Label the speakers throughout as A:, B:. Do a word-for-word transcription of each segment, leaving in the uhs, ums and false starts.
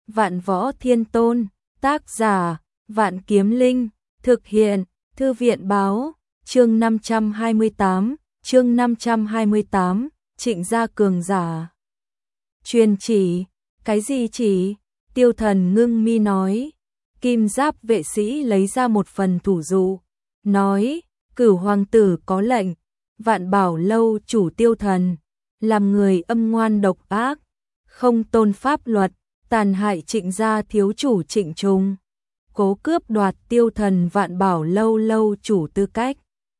A: Vạn Võ Thiên Tôn, tác giả, Vạn Kiếm Linh, thực hiện, Thư viện báo, chương năm trăm hai mươi tám, chương năm trăm hai mươi tám, Trịnh gia cường giả. Truyền chỉ, cái gì chỉ? Tiêu Thần ngưng mi nói. Kim Giáp vệ sĩ lấy ra một phần thủ dụ, nói, Cửu hoàng tử có lệnh, Vạn Bảo lâu chủ Tiêu Thần, làm người âm ngoan độc ác, không tôn pháp luật, tàn hại Trịnh gia thiếu chủ Trịnh Trùng, cố cướp đoạt Tiêu Thần Vạn Bảo lâu lâu chủ tư cách.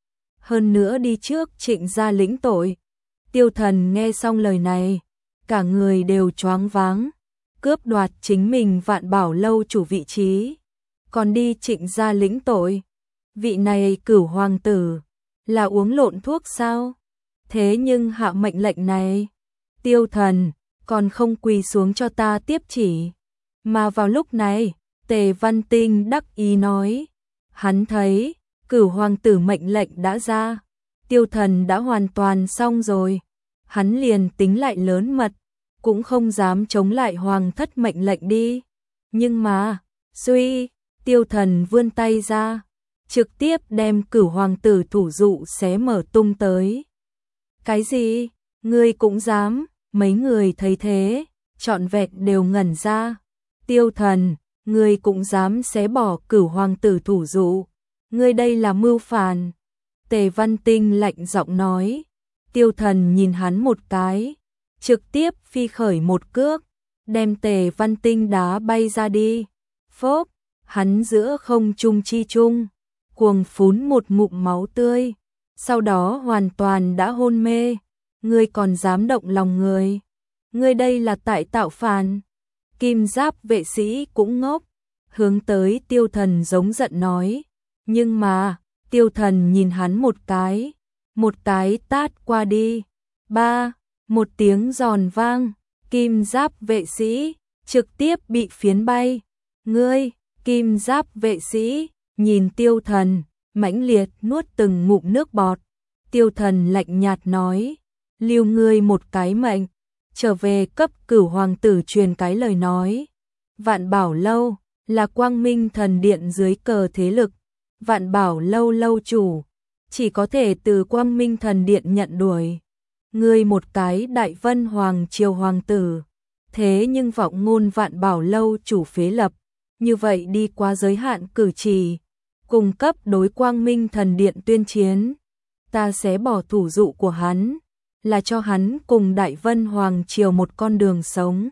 A: Hơn nữa đi trước Trịnh gia lĩnh tội. Tiêu Thần nghe xong lời này, cả người đều choáng váng, cướp đoạt chính mình Vạn Bảo lâu chủ vị trí, còn đi Trịnh gia lĩnh tội. Vị này Cửu hoàng tử, là uống lộn thuốc sao? Thế nhưng hạ mệnh lệnh này, Tiêu Thần, còn không quỳ xuống cho ta tiếp chỉ. Mà vào lúc này, Tề Văn Tinh đắc ý nói, hắn thấy, Cửu hoàng tử mệnh lệnh đã ra, Tiêu Thần đã hoàn toàn xong rồi, hắn liền tính lại lớn mật, cũng không dám chống lại hoàng thất mệnh lệnh đi. Nhưng mà, suy, Tiêu Thần vươn tay ra, trực tiếp đem Cửu hoàng tử thủ dụ xé mở tung tới. Cái gì? Ngươi cũng dám? Mấy người thấy thế, trọn vẹn đều ngẩn ra. Tiêu Thần, ngươi cũng dám xé bỏ Cửu hoàng tử thủ dụ? Ngươi đây là mưu phản. Tề Văn Tinh lạnh giọng nói. Tiêu Thần nhìn hắn một cái, trực tiếp phi khởi một cước, đem Tề Văn Tinh đá bay ra đi. Phốc, hắn giữa không trung chi trung, cuồng phún một ngụm máu tươi, sau đó hoàn toàn đã hôn mê. Ngươi còn dám động lòng người? Ngươi đây là tại tạo phản. Kim Giáp vệ sĩ cũng ngốc, hướng tới Tiêu Thần giống giận nói. Nhưng mà, Tiêu Thần nhìn hắn một cái, một cái tát qua đi. Ba, một tiếng giòn vang, Kim Giáp vệ sĩ trực tiếp bị phiến bay. Ngươi, Kim Giáp vệ sĩ, nhìn Tiêu Thần, mãnh liệt nuốt từng ngụm nước bọt. Tiêu Thần lạnh nhạt nói, lưu ngươi một cái mệnh, trở về cấp Cửu hoàng tử truyền cái lời nói. Vạn Bảo lâu là Quang Minh thần điện dưới cờ thế lực, Vạn Bảo lâu lâu chủ chỉ có thể từ Quang Minh thần điện nhận đuổi. Ngươi một cái Đại Vân hoàng triều hoàng tử, thế nhưng vọng ngôn Vạn Bảo lâu chủ phế lập, như vậy đi qua giới hạn cử chỉ, cung cấp đối Quang Minh thần điện tuyên chiến. Ta sẽ bỏ thủ dụ của hắn, là cho hắn cùng Đại Vân hoàng triều một con đường sống.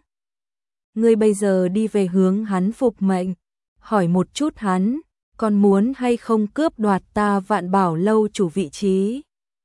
A: Ngươi bây giờ đi về hướng hắn phục mệnh, hỏi một chút hắn, còn muốn hay không cướp đoạt ta Vạn Bảo lâu chủ vị trí.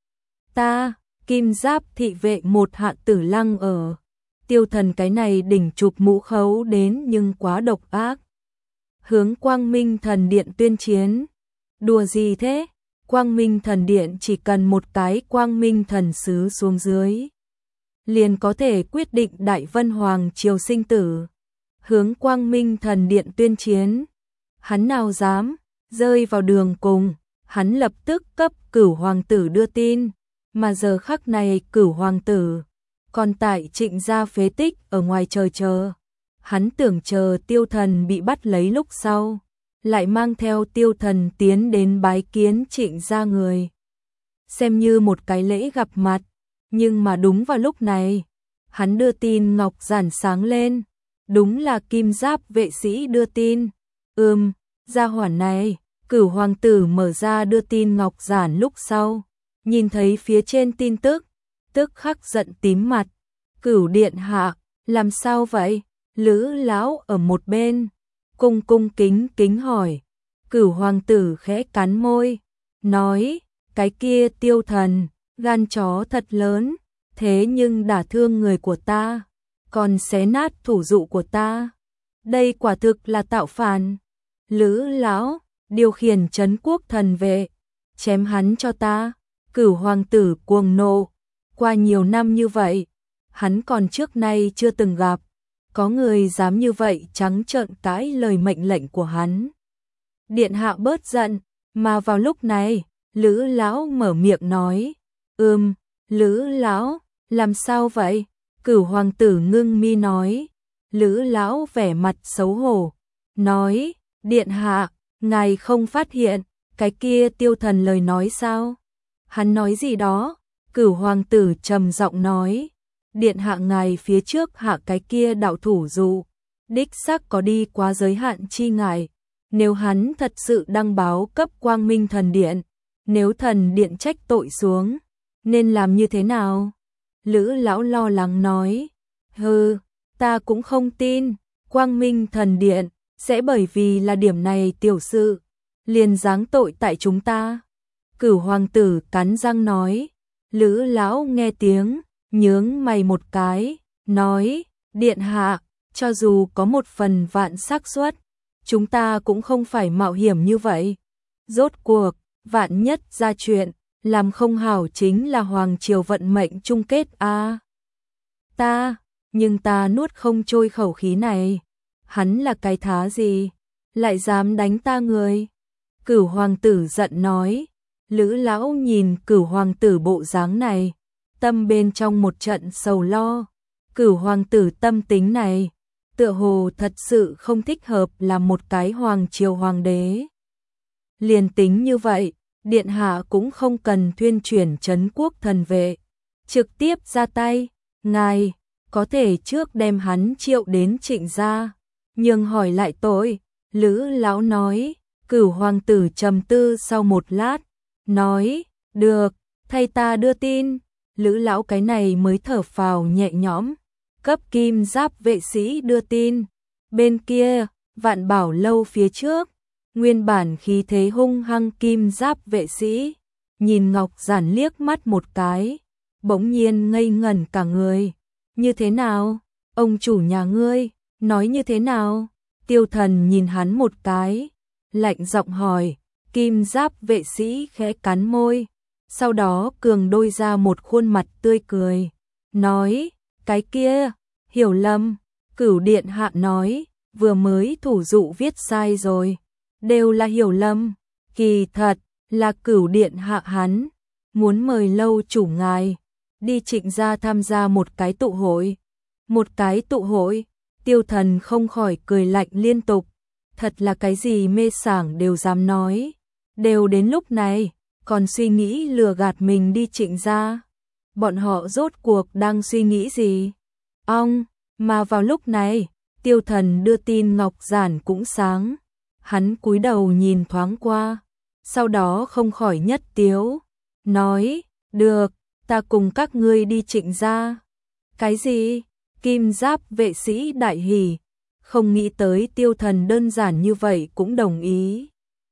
A: Ta, Kim Giáp thị vệ một Hạ Tử Lăng ở. Tiêu Thần cái này đỉnh chụp mũ khấu đến nhưng quá độc ác. Hướng Quang Minh thần điện tuyên chiến. Đùa gì thế? Quang Minh thần điện chỉ cần một cái Quang Minh thần sứ xuống dưới, liền có thể quyết định Đại Vân hoàng triều sinh tử. Hướng Quang Minh thần điện tuyên chiến, hắn nào dám? Rơi vào đường cùng, hắn lập tức cấp Cửu hoàng tử đưa tin, mà giờ khắc này Cửu hoàng tử còn tại Trịnh gia phế tích ở ngoài chờ chờ. Hắn tưởng chờ Tiêu Thần bị bắt lấy lúc sau, lại mang theo Tiêu Thần tiến đến bái kiến Trịnh gia người, xem như một cái lễ gặp mặt. Nhưng mà đúng vào lúc này, hắn đưa tin ngọc giản sáng lên, đúng là Kim Giáp vệ sĩ đưa tin. Ừm, gia hỏa này. Cửu hoàng tử mở ra đưa tin ngọc giản lúc sau, nhìn thấy phía trên tin tức, tức khắc giận tím mặt. Cửu điện hạ, làm sao vậy? Lữ lão ở một bên, cung cung kính kính hỏi. Cửu hoàng tử khẽ cắn môi, nói, cái kia Tiêu Thần, gan chó thật lớn, thế nhưng đả thương người của ta, còn xé nát thủ dụ của ta. Đây quả thực là tạo phản. Lữ lão, điều khiển trấn quốc thần vệ, chém hắn cho ta. Cửu hoàng tử cuồng nộ, qua nhiều năm như vậy, hắn còn trước nay chưa từng gặp có người dám như vậy trắng trợn cãi lời mệnh lệnh của hắn. Điện hạ bớt giận. Mà vào lúc này, Lữ lão mở miệng nói, ừm, Lữ lão, làm sao vậy? Cửu hoàng tử ngưng mi nói, Lữ lão vẻ mặt xấu hổ, nói, điện hạ, ngài không phát hiện, cái kia Tiêu Thần lời nói sao? Hắn nói gì đó? Cửu hoàng tử trầm giọng nói, điện hạ ngài phía trước hạ cái kia đạo thủ dụ, đích xác có đi quá giới hạn chi ngài, nếu hắn thật sự đăng báo cấp Quang Minh thần điện, nếu thần điện trách tội xuống, nên làm như thế nào? Lữ lão lo lắng nói, hừ, ta cũng không tin, Quang Minh thần điện sẽ bởi vì là điểm này tiểu sự, liền giáng tội tại chúng ta. Cửu hoàng tử cắn răng nói, Lữ lão nghe tiếng, nhướng mày một cái, nói, điện hạ, cho dù có một phần vạn xác suất, chúng ta cũng không phải mạo hiểm như vậy. Rốt cuộc, vạn nhất ra chuyện, làm không hảo chính là hoàng triều vận mệnh chung kết a. À, ta, nhưng ta nuốt không trôi khẩu khí này. Hắn là cái thá gì, lại dám đánh ta người? Cửu hoàng tử giận nói. Lữ lão nhìn Cửu hoàng tử bộ dáng này, tâm bên trong một trận sầu lo. Cửu hoàng tử tâm tính này, tựa hồ thật sự không thích hợp làm một cái hoàng triều hoàng đế. Liền tính như vậy, điện hạ cũng không cần thuyên chuyển trấn quốc thần vệ, trực tiếp ra tay, ngài có thể trước đem hắn triệu đến Trịnh gia, nhưng hỏi lại tội. Lữ lão nói. Cửu hoàng tử trầm tư sau một lát, nói, được, thay ta đưa tin. Lữ lão cái này mới thở phào nhẹ nhõm, cấp kim giáp vệ sĩ đưa tin. Bên kia, Vạn Bảo lâu phía trước, nguyên bản khí thế hung hăng kim giáp vệ sĩ, nhìn Ngọc Giản liếc mắt một cái, bỗng nhiên ngây ngẩn cả người. Như thế nào? Ông chủ nhà ngươi, nói như thế nào? Tiêu Thần nhìn hắn một cái, lạnh giọng hỏi. Kim giáp vệ sĩ khẽ cắn môi, sau đó cường đôi ra một khuôn mặt tươi cười, nói, cái kia, hiểu lầm. Cửu điện hạ nói, vừa mới thủ dụ viết sai rồi, đều là hiểu lầm, kỳ thật là Cửu điện hạ hắn muốn mời lâu chủ ngài đi Trịnh gia tham gia một cái tụ hội. Một cái tụ hội? Tiêu Thần không khỏi cười lạnh liên tục, thật là cái gì mê sảng đều dám nói, đều đến lúc này còn suy nghĩ lừa gạt mình đi Trịnh gia. Bọn họ rốt cuộc đang suy nghĩ gì? Ong, mà vào lúc này, Tiêu Thần đưa tin Ngọc Giản cũng sáng, hắn cúi đầu nhìn thoáng qua, sau đó không khỏi nhất tiếu, nói, được, ta cùng các ngươi đi Trịnh gia. Cái gì? Kim giáp vệ sĩ đại hỉ, không nghĩ tới Tiêu Thần đơn giản như vậy cũng đồng ý.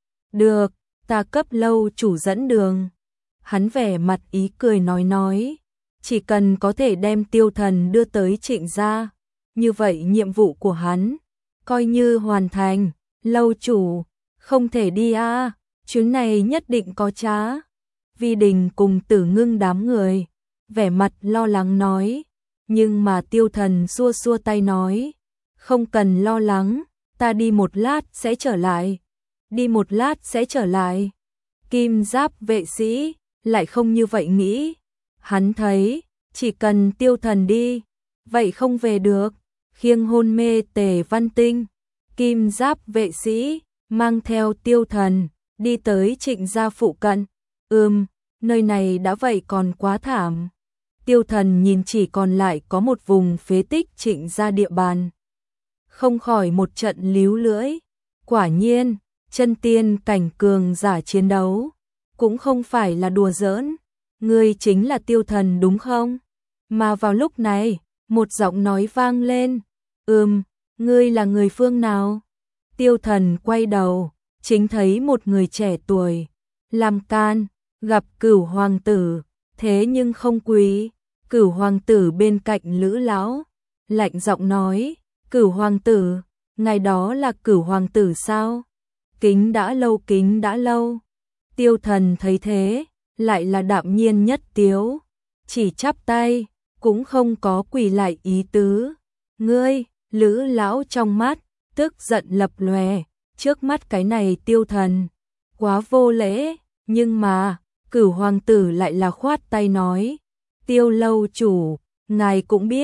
A: Được, ta cấp lâu chủ dẫn đường. Hắn vẻ mặt ý cười nói nói, chỉ cần có thể đem Tiêu Thần đưa tới Trịnh gia, như vậy nhiệm vụ của hắn coi như hoàn thành. Lâu chủ, không thể đi a, à, chuyến này nhất định có trá. Vi Đình cùng Tử Ngưng đám người vẻ mặt lo lắng nói, nhưng mà Tiêu Thần xua xua tay nói, không cần lo lắng, ta đi một lát sẽ trở lại. Đi một lát sẽ trở lại. Kim giáp vệ sĩ lại không như vậy nghĩ, hắn thấy chỉ cần Tiêu Thần đi, vậy không về được. Khiêng hôn mê Tề Văn Tinh, Kim giáp vệ sĩ mang theo Tiêu Thần đi tới Trịnh gia phụ cận. Ừm, nơi này đã vậy còn quá thảm. Tiêu Thần nhìn chỉ còn lại có một vùng phế tích Trịnh gia địa bàn, không khỏi một trận líu lưỡi. Quả nhiên, chân tiên cảnh cường giả chiến đấu cũng không phải là đùa giỡn. Ngươi chính là Tiêu Thần đúng không? Mà vào lúc này, một giọng nói vang lên. Ừm, ngươi là người phương nào? Tiêu Thần quay đầu, chính thấy một người trẻ tuổi, làm can, gặp Cửu hoàng tử, thế nhưng không quý. Cửu hoàng tử bên cạnh Lữ lão, lạnh giọng nói, Cửu hoàng tử, ngày đó là Cửu hoàng tử sao? Kính đã lâu, kính đã lâu. Tiêu Thần thấy thế, lại là đạm nhiên nhất tiếu, chỉ chắp tay, cũng không có quỳ lại ý tứ. Ngươi, Lữ lão trong mắt tức giận lập lòe, trước mắt cái này Tiêu Thần quá vô lễ, nhưng mà Cửu hoàng tử lại là khoát tay nói, Tiêu lâu chủ, ngài cũng biết,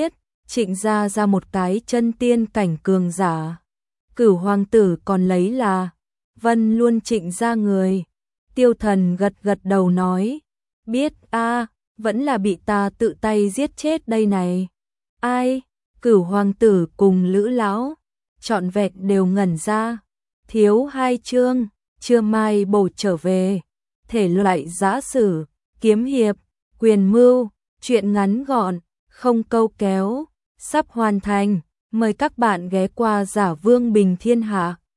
A: Trịnh gia ra một cái chân tiên cảnh cường giả. Cửu hoàng tử còn lấy là Vân luôn Trịnh gia người. Tiêu Thần gật gật đầu nói, biết a, vẫn là bị ta tự tay giết chết đây này. Ai? Cửu hoàng tử cùng Lữ lão trọn vẹn đều ngẩn ra. Thiếu hai chương, trưa mai bổ trở về. Thể loại giã sử, kiếm hiệp, quyền mưu, truyện ngắn gọn, không câu kéo, sắp hoàn thành. Mời các bạn ghé qua Giả Vương Bình Thiên Hạ.